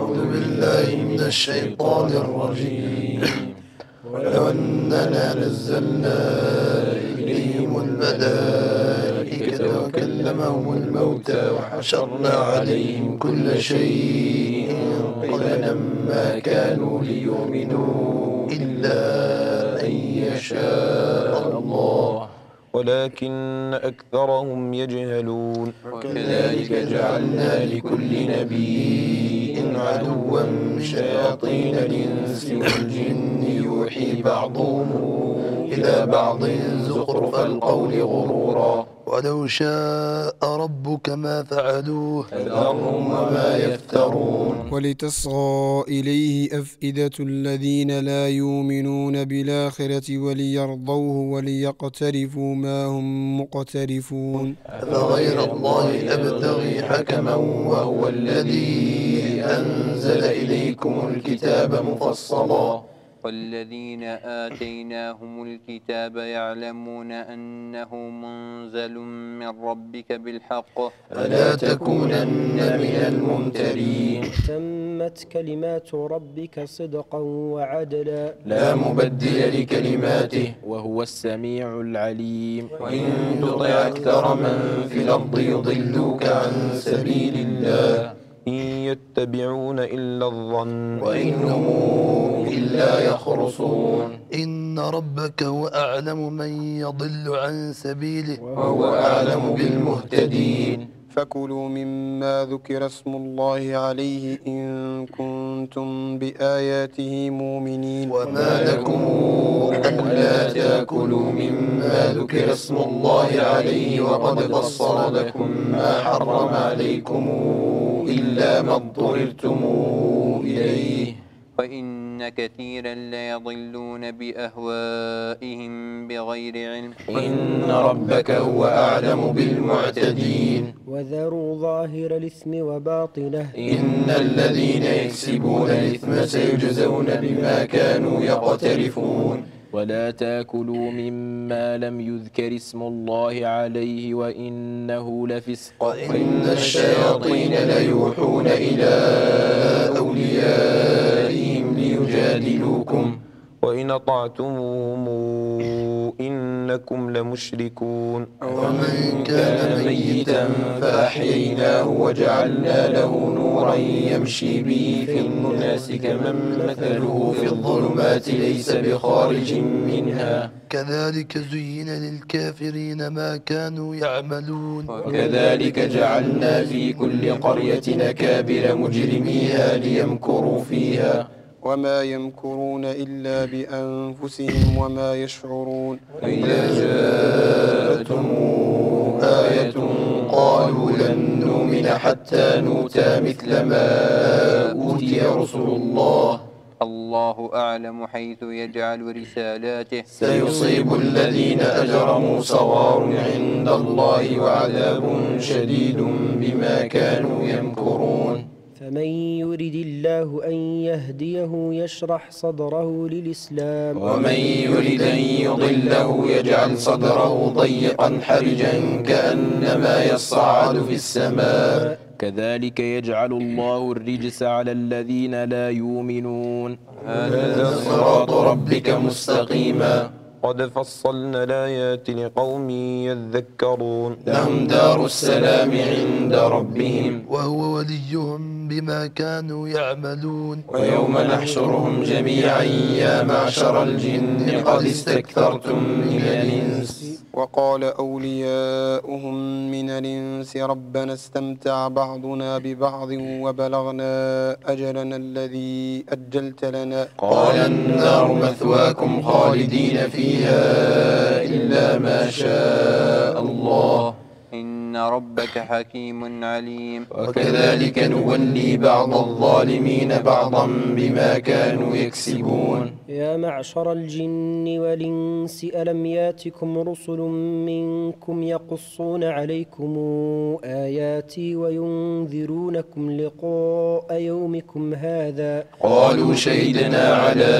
أعوذ بالله من الشيطان الرجيم. ولو أننا نزلنا إليهم الملائكة وكلمهم الموتى وحشرنا عليهم كل شيء قبلا ما كانوا ليؤمنوا إلا أن يشاء الله ولكن أكثرهم يجهلون. وكذلك جعلنا لكل نبي عدوا شياطين الإنس والجن يوحي بعضهم إلى بعض زخرف القول غرورا ولو شاء ربك ما فعلوه فذرهم وما يفترون. ولتصغى إليه أفئدة الذين لا يؤمنون بالآخرة وليرضوه وليقترفوا ما هم مقترفون. أفغير الله أبتغي حكما وهو الذي أنزل إليكم الكتاب مفصلا والذين آتيناهم الكتاب يعلمون أنه منزل من ربك بالحق فلا تكونن من الممترين. تمت كلمات ربك صدقا وعدلا لا مبدل لكلماته وهو السميع العليم. وإن تطع أكثر من في الأرض يضلوك عن سبيل الله إن يتبعون إلا الظن وإنهم إلا يخرصون. إن ربك هو أعلم من يضل عن سبيله وهو أعلم بالمهتدين. فكلوا مما ذكر اسم الله عليه إن كنتم بآياته مؤمنين. وما لكم ألا تأكلوا مما ذكر اسم الله عليه وقد فصل لكم ما حرم عليكم إلا ما اضطررتم إليه وإن كثيرا ليضلون بأهوائهم بغير علم إن ربك هو أعلم بالمعتدين. وذروا ظاهر الإثم وباطنه إن الذين يكسبون الإثم سيجزون بما كانوا يقترفون. ولا تاكلوا مما لم يذكر اسم الله عليه وإنه لفسق. وإن الشياطين ليوحون إلى أوليائهم ليجادلوكم وإن أطعتموهم إنكم لمشركون. ومن كان ميتا فأحييناه وجعلنا له نورا يمشي به في الناس كمن مثله في الظلمات ليس بخارج منها كذلك زين للكافرين ما كانوا يعملون. وكذلك جعلنا في كل قرية أكابر مجرميها ليمكروا فيها وما يمكرون إلا بأنفسهم وما يشعرون. وإذا جاءتهم آية قالوا لن نؤمن حتى نؤتى مثل ما أوتي رسل الله الله أعلم حيث يجعل رسالاته سيصيب الذين أجرموا صغار عند الله وعذاب شديد بما كانوا يمكرون. فمن يرد الله أن يهديه يشرح صدره للإسلام ومن يرد أن يضله يجعل صدره ضيقا حرجا كأنما يصعد في السماء كذلك يجعل الله الرجس على الذين لا يؤمنون. هذا صراط ربك مستقيما قد فصلنا الآيات لقوم يذكرون. لهم دار السلام عند ربهم وهو وليهم بما كانوا يعملون. ويوم نحشرهم جميعا يا معشر الجن قد استكثرتم من الإنس وقال أولياؤهم من الإنس ربنا استمتع بعضنا ببعض وبلغنا أجلنا الذي أجلت لنا قال النار مثواكم خالدين فيها إلا ما شاء الله إن ربك حكيم عليم. وكذلك نولي بعض الظالمين بعضا بما كانوا يكسبون. يا معشر الجن والإنس ألم ياتكم رسل منكم يقصون عليكم آياتي وينذرونكم لقاء يومكم هذا قالوا شهدنا على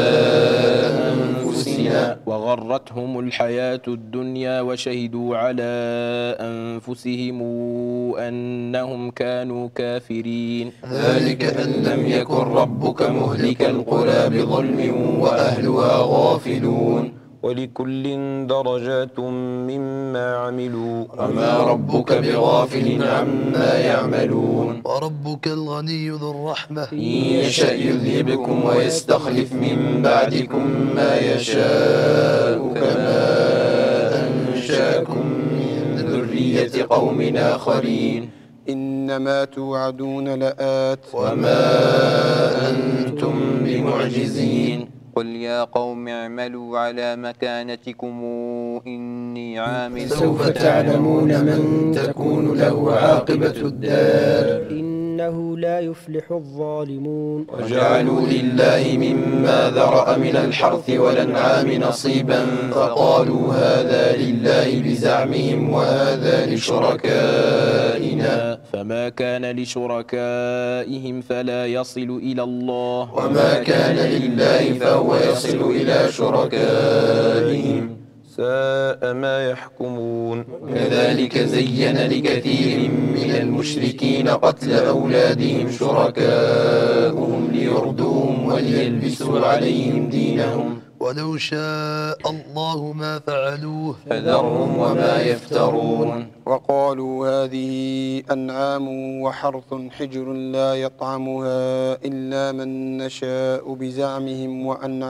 أنفسنا وغرتهم الحياة الدنيا وشهدوا على أنفسهم بهم أنهم كانوا كافرين. ذلك أن لم يكن ربك مهلك القرى بظلم وأهلها غافلون. ولكل درجات مما عملوا وما ربك بغافل عما يعملون. وربك الغني ذو الرحمة إن يشأ يذهبكم ويستخلف من بعدكم ما يشاء كما أنشأكم من ذرية قوم آخرين. إنما توعدون لآت وما أنتم بمعجزين. قل يا قوم اعملوا على مكانتكم إني عامل. سوف تعلمون من تكون له عاقبة الدار. إنه لا يفلح الظالمون. وجعلوا لله مما ذرأ من الحرث والأنعام نصيبا فقالوا هذا لله بزعمهم وهذا لشركائنا. فما كان لشركائهم فلا يصل إلى الله، وما كان لله فهو يصل إلى شركائهم. ساء ما يحكمون. كذلك زين لكثير من المشركين قتل أولادهم شركاؤهم ليردوهم وليلبسوا عليهم دينهم. ولو شاء الله ما فعلوه فذرهم وما يفترون. وقالوا هذه أنعام وحرث حجر لا يطعمها إلا من نشاء بزعمهم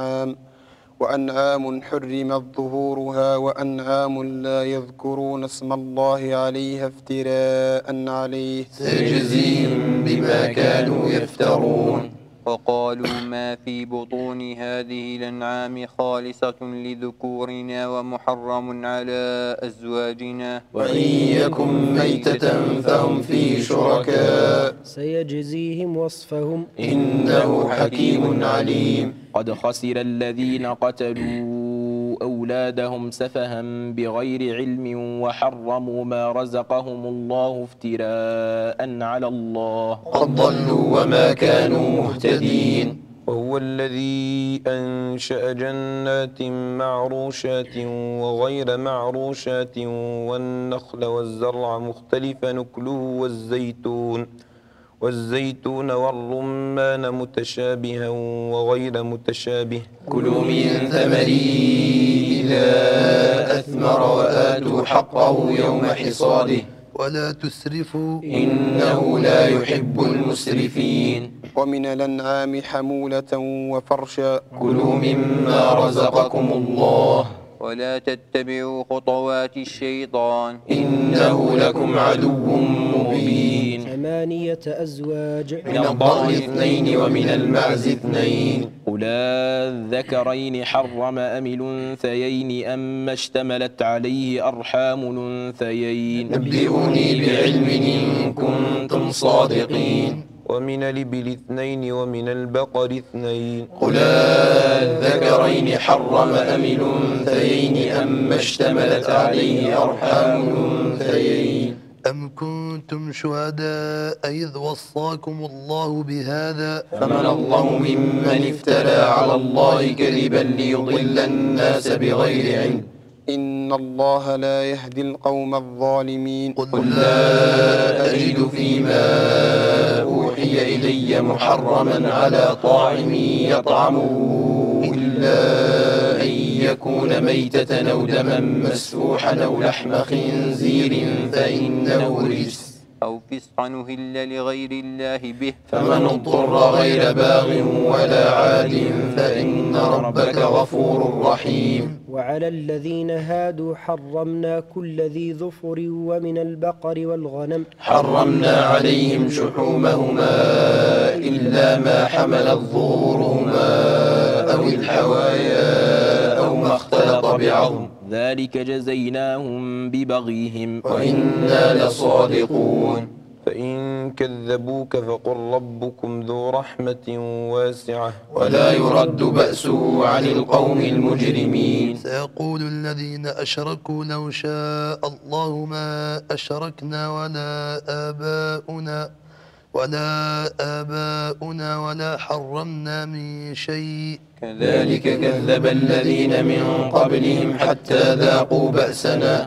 وأنعام حرمت ظهورها وأنعام لا يذكرون اسم الله عليها افتراء عليه سيجزيهم بما كانوا يفترون. وقالوا ما في بطون هذه الأنعام خالصة لذكورنا ومحرم على أزواجنا وإن يكن ميتة فهم فيه شركاء سيجزيهم وصفهم إنه حكيم عليم. قد خسر الذين قتلوا أولادهم سفها بغير علم وحرموا ما رزقهم الله افتراء على الله. قد ضلوا وما كانوا مهتدين. وهو الذي أنشأ جنات معروشات وغير معروشات والنخل والزرع مختلفا نكله والزيتون والرمان متشابها وغير متشابه. كلوا من ثمره إذا أثمر وآتوا حقه يوم حصاده ولا تسرفوا إنه لا يحب المسرفين. ومن الأنعام حمولة وفرشا كلوا مما رزقكم الله ولا تتبعوا خطوات الشيطان إنه لكم عدو مبين. 8 أزواج من الضأن 2 ومن المعز 2. قل الذكرين حرم أم الأنثيين أما اشتملت عليه أرحام الأنثيين. نبئوني بعلم إن كنتم صادقين. ومن الإبل 2 ومن البقر 2. قل الذكرين حرم أم الأنثيين أما اشتملت عليه أرحام الأنثيين. أم كنتم شهداء إذ وصاكم الله بهذا فمن الله ممن افترى على الله كذبا ليضل الناس بغير علم. إن الله لا يهدي القوم الظالمين. قل لا أجد فيما أوحي إلي محرما على طاعم يطعمه إلا أن يكون ميتة أو دما مسفوحا أو لحم خنزير فإنه رجس أو فسقا أهل لغير الله به فمن اضطر غير باغ ولا عاد فإن ربك غفور رحيم. وعلى الذين هادوا حرمنا كل ذي ظفر ومن البقر والغنم حرمنا عليهم شحومهما إلا ما حملت ظهورهما أو الحوايا أو ما اختلط بعظم ذلك جزيناهم ببغيهم وإنا لصادقون. فإن كذبوك فقل ربكم ذو رحمة واسعة ولا يرد بأسه عن القوم المجرمين. سيقول الذين أشركوا لو شاء الله ما أشركنا ولا آباؤنا ولا حرمنا من شيء كذلك كذب الذين من قبلهم حتى ذاقوا بأسنا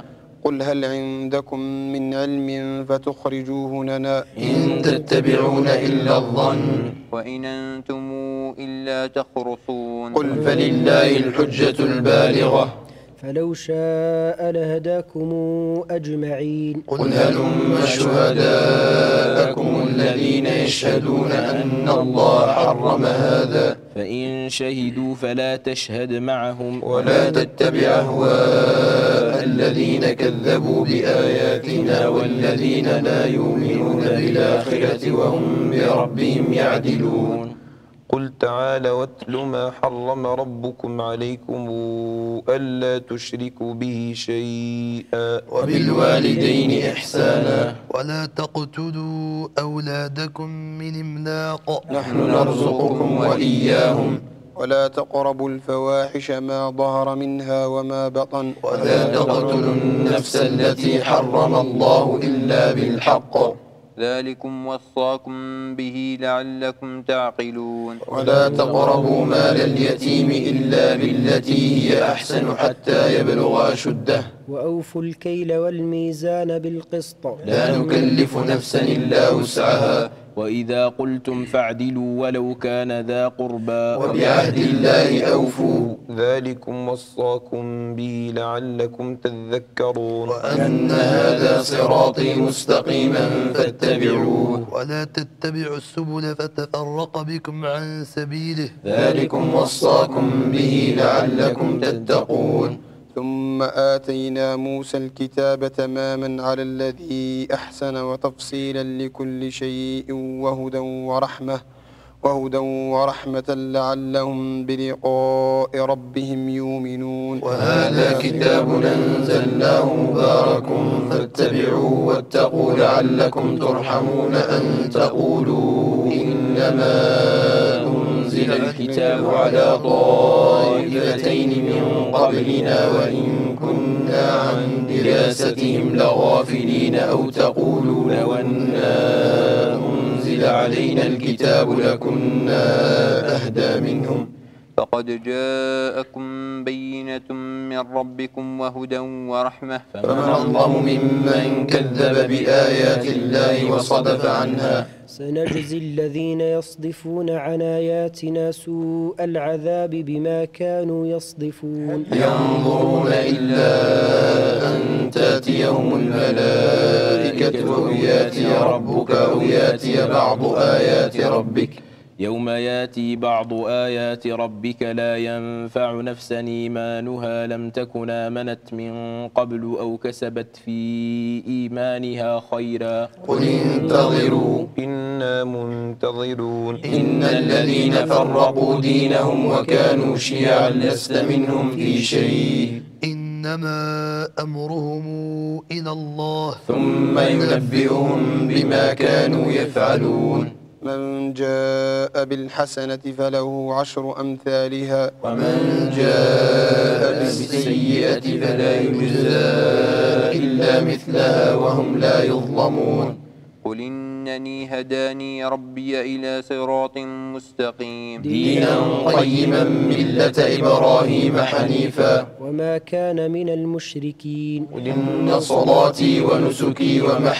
قل هل عندكم من علم فتخرجوه لنا إن تتبعون إلا الظن وإن أنتم إلا تخرصون قل فلله الحجة البالغة فلو شاء لهداكم أجمعين قل هلم شهداءكم الذين يشهدون أن الله حرم هذا فإن شهدوا فلا تشهد معهم ولا تتبع أهواء الذين كذبوا بآياتنا والذين لا يؤمنون بالآخرة وهم بربهم يعدلون قل تعالى واتل ما حرم ربكم عليكم ألا تشركوا به شيئا وبالوالدين إحسانا ولا تقتلوا أولادكم من إملاق نحن نرزقكم وإياهم ولا تقربوا الفواحش ما ظهر منها وما بطن ولا تقتلوا النفس التي حرم الله إلا بالحق ذلكم وصاكم به لعلكم تعقلون ولا تقربوا مال اليتيم إلا بالتي هي أحسن حتى يبلغ أشده وأوفوا الكيل والميزان بالقسط لا نكلف نفسا إلا وسعها وإذا قلتم فاعدلوا ولو كان ذا قربى وبعهد الله أوفوا ذلكم وصاكم به لعلكم تذكرون وأن هذا صراطي مستقيما فاتبعوه ولا تتبعوا السبل فتفرق بكم عن سبيله ذلكم وصاكم به لعلكم تتقون ثم آتينا موسى الكتاب تماما على الذي أحسن وتفصيلا لكل شيء وهدى ورحمة لعلهم بلقاء ربهم يؤمنون وهذا كتاب أنزلناه مبارك فاتبعوه واتقوا لعلكم ترحمون أن تقولوا إنما أنزل الكتاب على طائفتين من قبلنا وإن كنا عن دراستهم لغافلين أو تقولوا لو أنا أنزل علينا الكتاب لكنا أهدى منهم فقد جاءكم بينة من ربكم وهدى ورحمة فمن أظلم ممن كذب بآيات الله وصدف عنها سنجزي الذين يصدفون عن آياتنا سوء العذاب بما كانوا يصدفون ينظرون إلا أن تأتيهم الملائكة أو يأتي ربك أو يأتي بعض آيات ربك يوم ياتي بعض آيات ربك لا ينفع نفسا إيمانها لم تكن آمنت من قبل أو كسبت في إيمانها خيرا قل انتظروا إنا منتظرون إن الذين فرقوا دينهم وكانوا شيعا لست منهم في شيء إنما أمرهم إلى الله ثم ينبئهم بما كانوا يفعلون من جاء بالحسنة فله 10 أمثالها ومن جاء بالسيئة فلا يجزى إلا مثلها وهم لا يظلمون قل إنني هداني ربي إلى صراط مستقيم دينا قيما ملة إبراهيم حنيفا وما كان من المشركين قل إن صلاتي ونسكي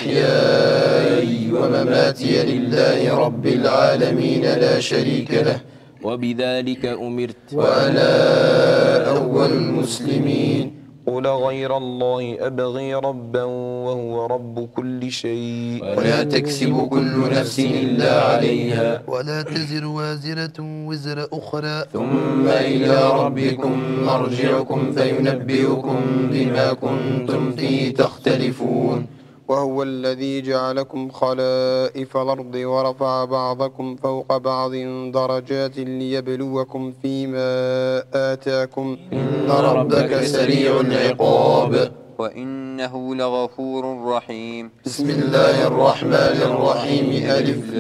ومحياي ومماتي لله رب العالمين لا شريك له وبذلك أمرت وأنا أول المسلمين قل غير الله أبغي ربا وهو رب كل شيء ولا تكسب كل نفس إلا عليها ولا تزر وازرة وزر أخرى ثم إلى ربكم مرجعكم فينبئكم بما كنتم فيه تختلفون وهو الذي جعلكم خلائف الأرض ورفع بعضكم فوق بعض درجات ليبلوكم فيما آتاكم إن ربك سريع العقاب وإنه لغفور رحيم بسم الله الرحمن الرحيم ألف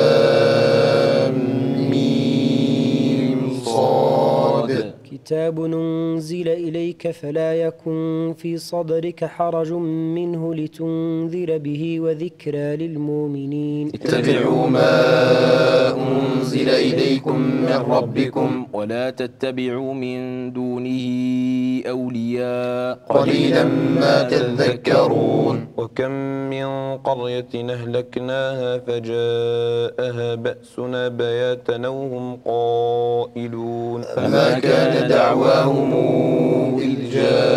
لام ميم صاد كتاب أنزل إليك فلا يكن في صدرك حرج منه لتنذر به وذكرى للمؤمنين اتبعوا ما أنزل أنزل إليكم من ربكم ولا تتبعوا من دونه أولياء قليلا ما تذكرون وكم من قرية أهلكناها فجاءها بأسنا بياتا وهم قائلون فما كان دعواهم إذ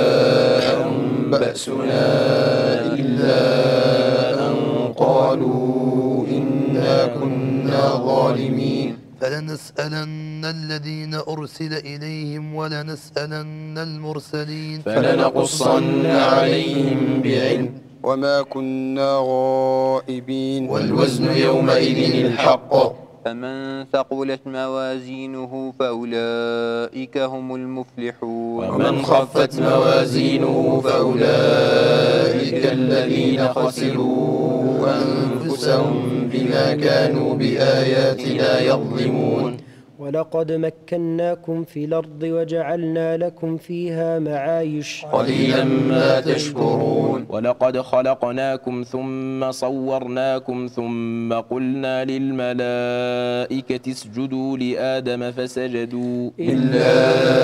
جاءهم بأسنا إلا أن قالوا إنا كنا ظالمين فلنسألن الذين أرسل إليهم ولنسألن المرسلين فلنقصن عليهم بعلم وما كنا غائبين والوزن يومئذ الحق فمن ثقلت موازينه فأولئك هم المفلحون ومن خفت موازينه فأولئك الذين خسروا أنفسهم بما كانوا بآياتنا يظلمون ولقد مكناكم في الأرض وجعلنا لكم فيها معايش قليلا ما تشكرون ولقد خلقناكم ثم صورناكم ثم قلنا للملائكة اسجدوا لآدم فسجدوا إلا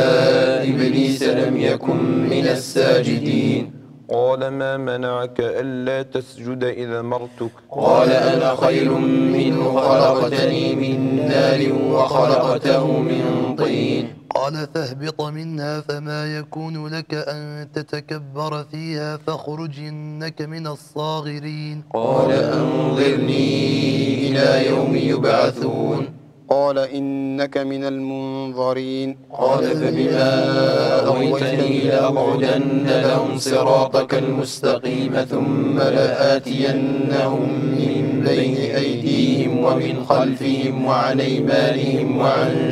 إبليس لم يكن من الساجدين قال ما منعك ألا تسجد إذا مرتك قال أنا خير منه خلقتني من نار وخلقته من طين قال فاهبط منها فما يكون لك أن تتكبر فيها فاخرج إنك من الصاغرين قال أنظرني إلى يوم يبعثون قال إنك من المنظرين قال فبما أغويتني لأقعدن لهم صراطك المستقيم ثم لآتينهم من بين أيديهم ومن خلفهم وعن أيمانهم وعن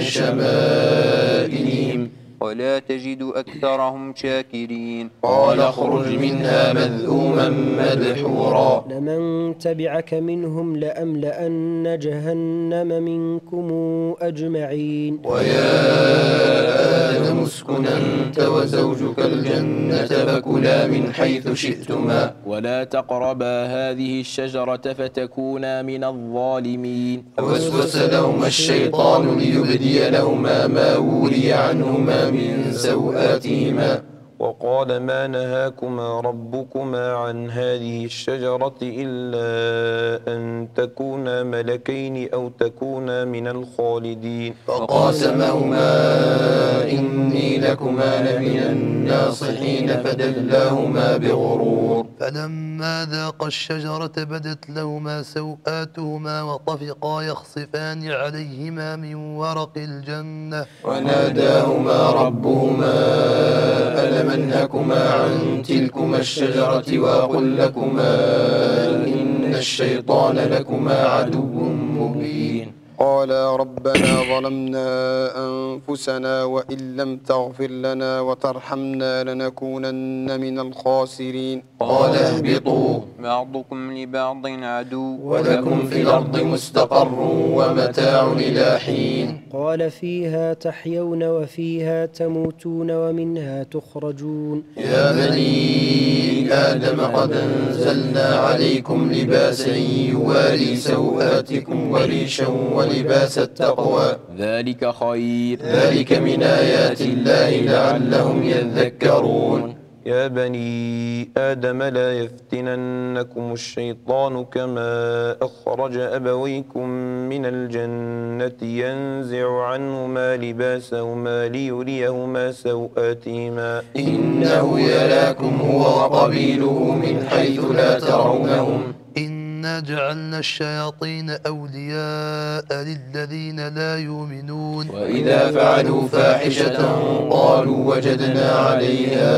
شمائلهم ولا تجد أكثرهم شاكرين قال اخرج منها مذءوما مدحورا لمن تبعك منهم لأملأن جهنم منكم أجمعين ويا آدم اسكن أنت وزوجك الجنة فكلا من حيث شئتما ولا تقربا هذه الشجرة فتكونا من الظالمين فوسوس لهما الشيطان ليبدي لهما ما وري عنهما من سوآتهما وقال ما نهاكما ربكما عن هذه الشجرة إلا أن تكونا ملكين أو تكونا من الخالدين فقاسمهما إني لكما لمن الناصحين فدلاهما بغرور فلما ذاقا الشجرة بدت لهما سوآتهما وطفقا يخصفان عليهما من ورق الجنة وناداهما ربهما ألم أنهكما عن تلكما الشجرة وأقل لكما إن الشيطان لكما عدو مبين قال ربنا ظلمنا أنفسنا وإن لم تغفر لنا وترحمنا لنكونن من الخاسرين قال اهبطوا بعضكم لبعض عدو ولكم في الأرض مستقر ومتاع إلى حين قال فيها تحيون وفيها تموتون ومنها تخرجون يا بني آدم قد أنزلنا عليكم لباسا يواري سوآتكم وريشا ولباس التقوى ذلك خير ذلك من آيات الله لعلهم يذكرون يا بني آدم لا يفتننكم الشيطان كما أخرج أبويكم من الجنة ينزع عنهما لباسهما ليريهما سوآتهما إنه يراكم هو وقبيله من حيث لا ترونهم إنا جعلنا الشياطين أولياء للذين لا يؤمنون وإذا فعلوا فاحشة قالوا وجدنا عليها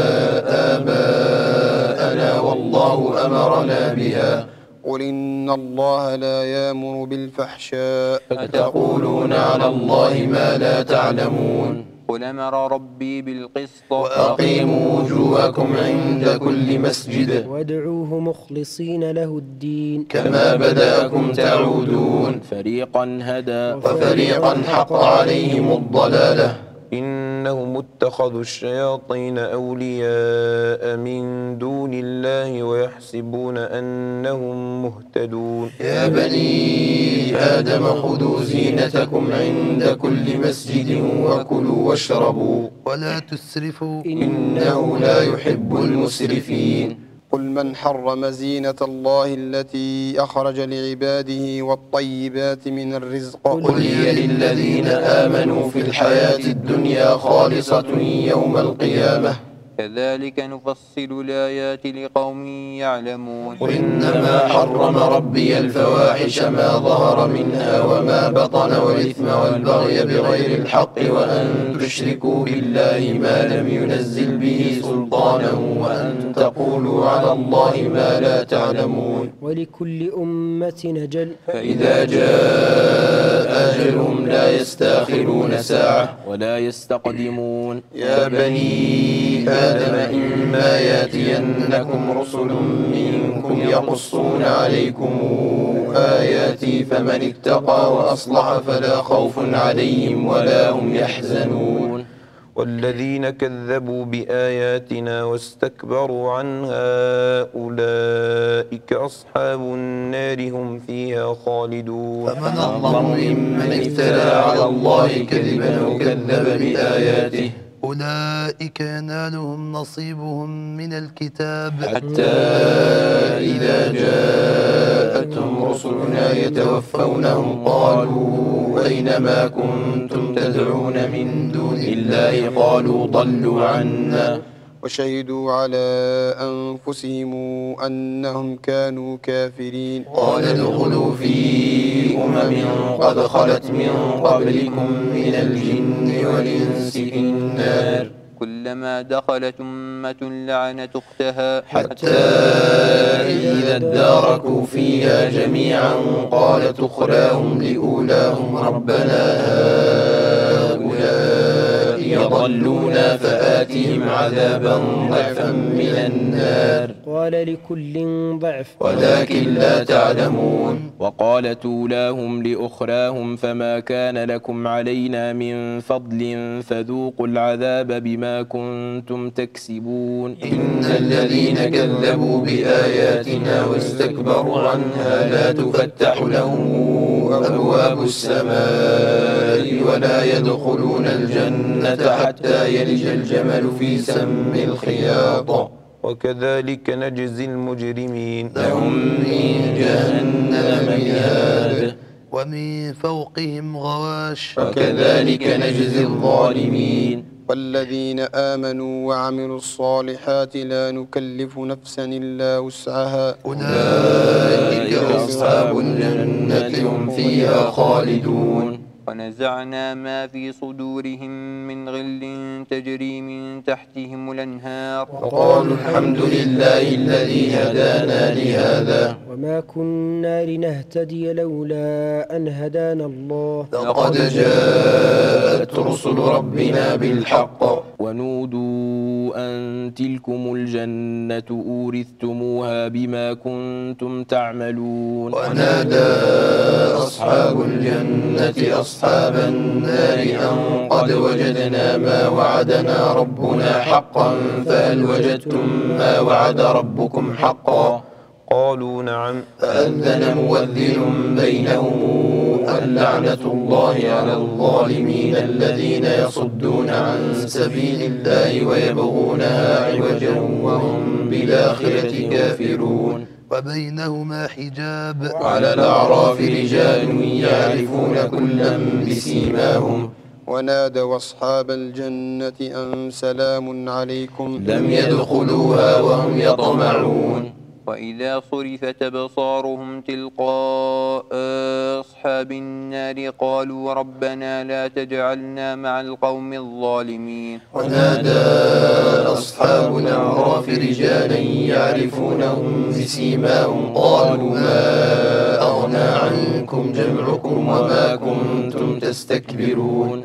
آباءنا والله أمرنا بها قل إن الله لا يأمر بالفحشاء فتقولون على الله ما لا تعلمون قل أمر ربي بالقسط وأقيموا وجوهكم عند كل مسجد وادعوه مخلصين له الدين كما بدأكم تعودون فريقا هدى وفريقا حق عليهم الضلالة إنهم اتخذوا الشياطين أولياء من دون الله ويحسبون أنهم مهتدون يا بني آدم خذوا زينتكم عند كل مسجد وكلوا واشربوا ولا تسرفوا إنه لا يحب المسرفين قل من حرم زينة الله التي أخرج لعباده والطيبات من الرزق قل هي للذين آمنوا في الحياة الدنيا خالصة يوم القيامة كذلك نفصل الآيات لقوم يعلمون وإنما حرم ربي الفواحش ما ظهر منها وما بطن والإثم والبغي بغير الحق وأن تشركوا بالله ما لم ينزل به سلطانا وأن تقولوا على الله ما لا تعلمون ولكل أمة أجل فإذا جاء أجلهم لا يستأخرون ساعة ولا يستقدمون. يا بني آدم إما يأتينكم رسل منكم يقصون عليكم آياتي فمن اتقى وأصلح فلا خوف عليهم ولا هم يحزنون والذين كذبوا بآياتنا واستكبروا عنها أولئك أصحاب النار هم فيها خالدون فمن أظلم ممن افترى على الله كذبا وكذب بآياته أولئك ينالهم نصيبهم من الكتاب حتى إذا جاءتهم رسلنا يتوفونهم قالوا أينما كنتم تدعون من دون الله قالوا ضلوا عنا وشهدوا على أنفسهم أنهم كانوا كافرين قال ادخلوا في قد خلت من قبلكم من الجن والإنس في النار كلما دخلت أمة لعنت أختها حتى إذا اداركوا فيها جميعا قالت أخراهم لأولاهم ربنا هؤلاء يضلونا فآتهم عذابا ضعفا من النار قال لكل ضعف ولكن لا تعلمون وقالت أولاهم لأخراهم فما كان لكم علينا من فضل فذوقوا العذاب بما كنتم تكسبون إن الذين كذبوا بآياتنا واستكبروا عنها لا تفتح لهم أبواب السماء ولا يدخلون الجنة حتى يلج الجمل في سم الخياط وكذلك نجزي المجرمين لهم من جهنم مهاد ومن فوقهم غواش وكذلك نجزي الظالمين والذين آمنوا وعملوا الصالحات لا نكلف نفسا إلا وسعها أولئك أصحاب الجنة هم فيها خالدون ونزعنا ما في صدورهم من غل تجري من تحتهم الأنهار وقالوا الحمد لله الذي هدانا لهذا وما كنا لنهتدي لولا أن هدانا الله لقد جاءت رسل ربنا بالحق ونودوا أن تلكم الجنة أورثتموها بما كنتم تعملون ونادى أصحاب الجنة أصحاب النار أن قد وجدنا ما وعدنا ربنا حقا فهل وجدتم ما وعد ربكم حقا قالوا نعم فأذن مؤذن بينهم اللعنة الله على الظالمين الذين يصدون عن سبيل الله ويبغونها عوجا وهم بالآخرة كافرون وبينهما حجاب على الأعراف رجال يعرفون كلا بسيماهم ونادوا أصحاب الجنة أن سلام عليكم لم يدخلوها وهم يطمعون وإذا صرفت أبصارهم تلقاء أصحاب النار قالوا ربنا لا تجعلنا مع القوم الظالمين ونادى أصحاب الأعراف رجالا يعرفونهم بسيماهم قالوا ما أغنى عنكم جمعكم وما كنتم تستكبرون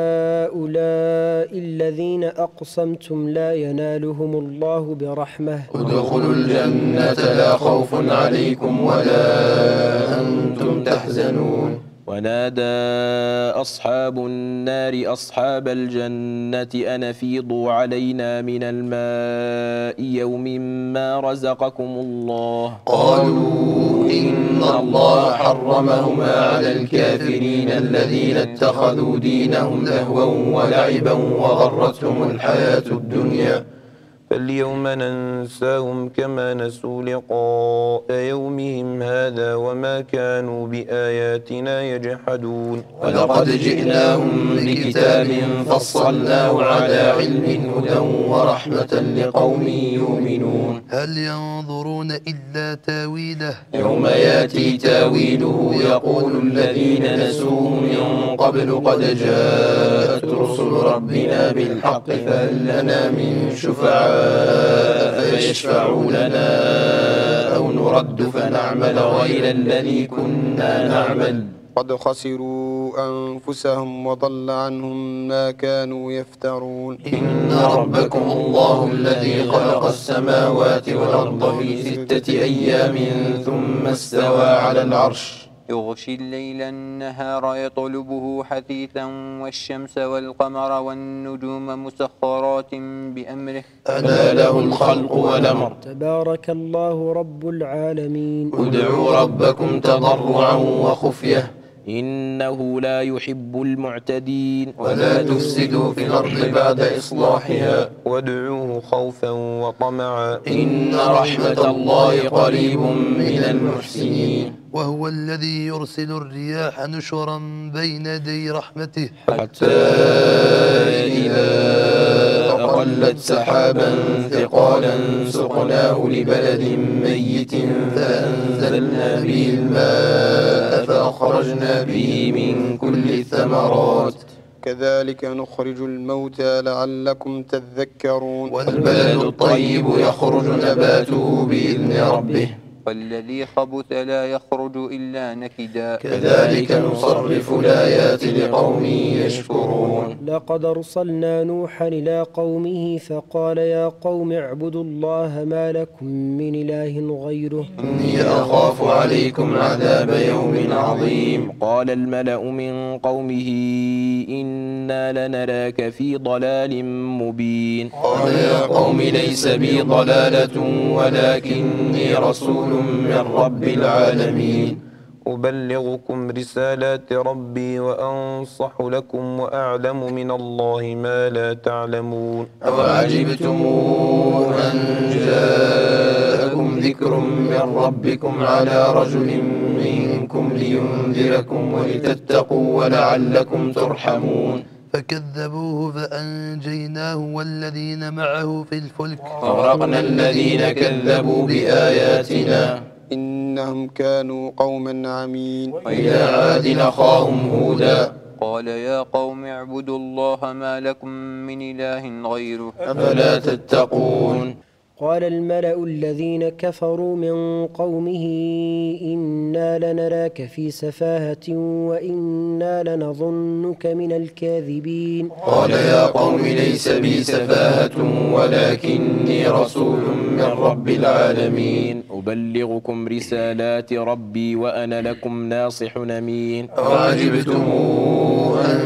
أهؤلاء الذين أقسمتم لا ينالهم الله برحمة ادخلوا الجنة لا خوف عليكم ولا أنتم تحزنون ونادى أصحاب النار أصحاب الجنة أن أفيضوا علينا من الماء يوم ما رزقكم الله. قالوا إن الله حرمهما على الكافرين الذين اتخذوا دينهم لهوا ولعبا وغرتهم الحياة الدنيا. فاليوم ننساهم كما نسوا لقاء يومهم هذا وما كانوا بآياتنا يجحدون. ولقد جئناهم بكتاب فصلناه على علم هدى ورحمة لقوم يؤمنون. هل ينظرون إلا تاويله يوم ياتي تاويله يقول الذين نسوه من قبل قد جاءت رسل ربنا بالحق فهل لنا من شفعاء فيشفعوا لنا أو نرد فنعمل غير الذي كنا نعمل. قد خسروا أنفسهم وضل عنهم ما كانوا يفترون. إن ربكم الله الذي خلق السماوات والأرض في 6 أيام ثم استوى على العرش يغشي الليل النهار يطلبه حثيثا والشمس والقمر والنجوم مسخرات بأمره ألا له الخلق والأمر تبارك الله رب العالمين. ادعوا ربكم تضرعا وخفية إنه لا يحب المعتدين. ولا تفسدوا في الأرض بعد إصلاحها وادعوه خوفا وطمعا إن رحمة الله قريب من المحسنين. وهو الذي يرسل الرياح نشرا بين يدي رحمته حتى إذا أقلت سحابا ثقالا سقناه لبلد ميت فأنزلنا به الماء فأخرجنا به من كل الثمرات كذلك نخرج الموتى لعلكم تذكرون. والبلد الطيب يخرج نباته بإذن ربه والذي خبث لا يخرج إلا نكدا كذلك نصرف الآيات لقوم يشكرون. لقد أرسلنا نوحا إلى قومه فقال يا قوم اعبدوا الله ما لكم من إله غيره إني أخاف عليكم عذاب يوم عظيم. قال الملأ من قومه إنا لنراك في ضلال مبين. قال يا قوم ليس بي ضلالة ولكني رسول من رب العالمين. أبلغكم رسالات ربي وأنصح لكم وأعلم من الله ما لا تعلمون. أوعجبتم أن جاءكم ذكر من ربكم على رجل منكم لينذركم ولتتقوا ولعلكم ترحمون. فكذبوه فأنجيناه والذين معه في الفلك فأغرقنا الذين كذبوا بآياتنا إنهم كانوا قوما عمين. وإلى عاد أخاهم هودا قال يا قوم اعبدوا الله ما لكم من إله غيره أفلا تتقون. قال الملأ الذين كفروا من قومه إنا لنراك في سفاهة وإنا لنظنك من الكاذبين. قال يا قوم ليس بي سفاهة ولكني رسول من رب العالمين. أبلغكم رسالات ربي وأنا لكم ناصح أمين. أوعجبتم أن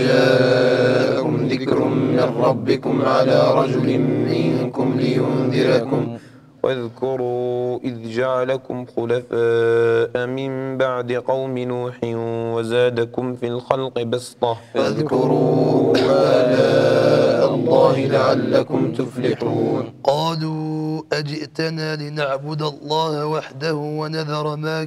جاءكم ذكر من ربكم على رجل منكم لينذركم. واذكروا إذ جعلكم خلفاء من بعد قوم نوح وزادكم في الخلق بسطة. فاذكروا آلاء الله لعلكم تفلحون. قالوا أجئتنا لنعبد الله وحده ونذر ما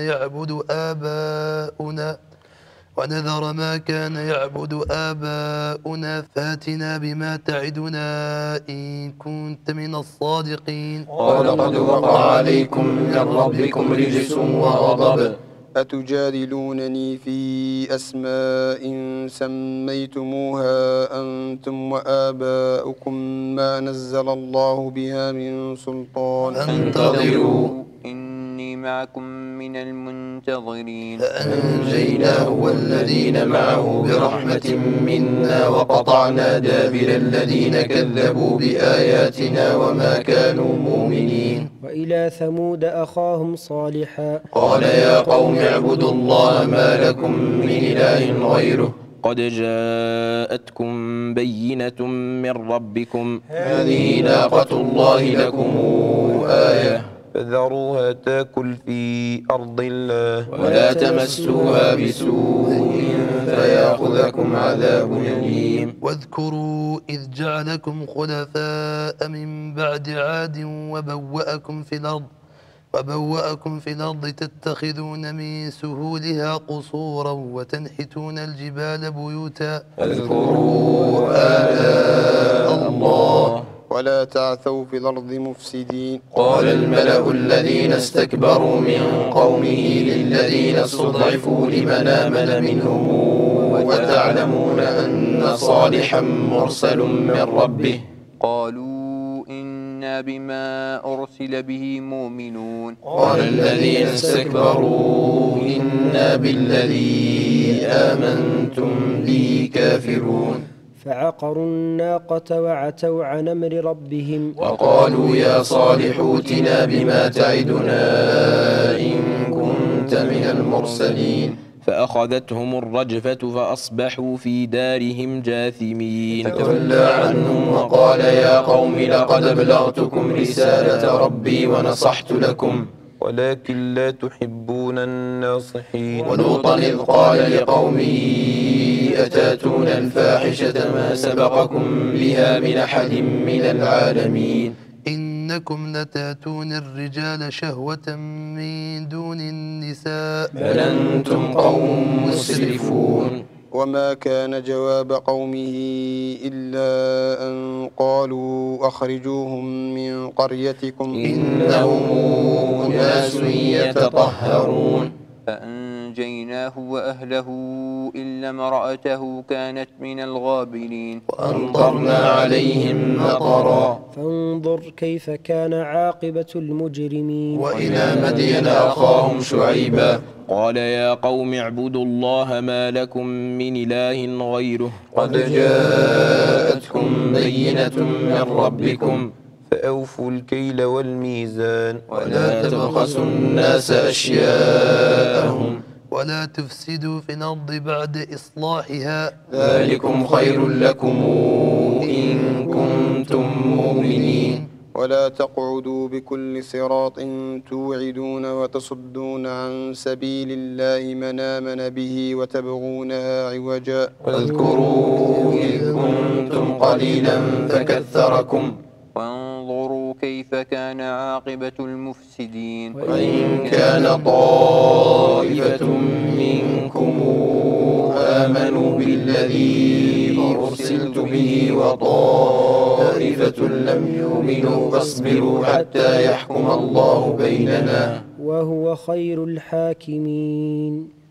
كان يعبد آباؤنا فاتنا بما تعدنا إن كنت من الصادقين. قال قد وقع عليكم من ربكم رجس وغضب أتجادلونني في أسماء سميتموها أنتم وآباؤكم ما نزل الله بها من سلطان فانتظروا إني معكم من المنتظرين فأنجيناه والذين معه برحمة منا وقطعنا دابر الذين كذبوا بآياتنا وما كانوا مؤمنين. وإلى ثمود أخاهم صالحا قال يا قوم اعبدوا الله ما لكم من إله غيره قد جاءتكم بينة من ربكم هذه ناقة الله لكم آية فذروها تاكل في أرض الله ولا تمسوها بسوء فيأخذكم عذاب أليم. واذكروا إذ جعلكم خلفاء من بعد عاد وبوأكم في الأرض تتخذون من سهولها قصورا وتنحتون الجبال بيوتا. اذكروا آلاء الله ولا تعثوا في الأرض مفسدين. قال الملأ الذين استكبروا من قومه للذين استضعفوا لمن آمن منهم وتعلمون أن صالحا مرسل من ربه قالوا إنا بما أرسل به مؤمنون. قال الذين استكبروا إنا بالذي آمنتم به كافرون. فعقروا الناقة وعتوا عن أمر ربهم وقالوا يا صالح ائتنا بما تعدنا إن كنت من المرسلين. فأخذتهم الرجفة فأصبحوا في دارهم جاثمين. فتولى عنهم وقال يا قوم لقد أبلغتكم رسالة ربي ونصحت لكم ولكن لا تحبون الناصحين. ولوطا إذ قال لقومه أتاتون الفاحشة ما سبقكم بها من أحد من العالمين. إنكم لتاتون الرجال شهوة من دون النساء بل أنتم قوم مسرفون. وما كان جواب قومه إلا أن قالوا أخرجوهم من قريتكم إنهم أناس يتطهرون. فأنجيناه وأهله إلا امرأته كانت من الغابرين. وأمطرنا عليهم مطرا. فانظر كيف كان عاقبة المجرمين. وإلى مدين أخاهم شعيبا قال يا قوم اعبدوا الله ما لكم من إله غيره قد جاءتكم بينة من ربكم فأوفوا الكيل والميزان ولا تبخسوا الناس أشياءهم ولا تفسدوا في الأرض بعد إصلاحها ذلكم خير لكم إن كنتم مؤمنين. ولا تقعدوا بكل صراط توعدون وتصدون عن سبيل الله من آمن به وتبغونها عوجا. واذكروا إذ كنتم قليلا فكثركم وانظروا كيف كان عاقبة المفسدين. وإن كان طائفة منكم آمنوا بالذي أرسلت به وطائفة لم يؤمنوا فاصبروا حتى يحكم الله بيننا وهو خير الحاكمين.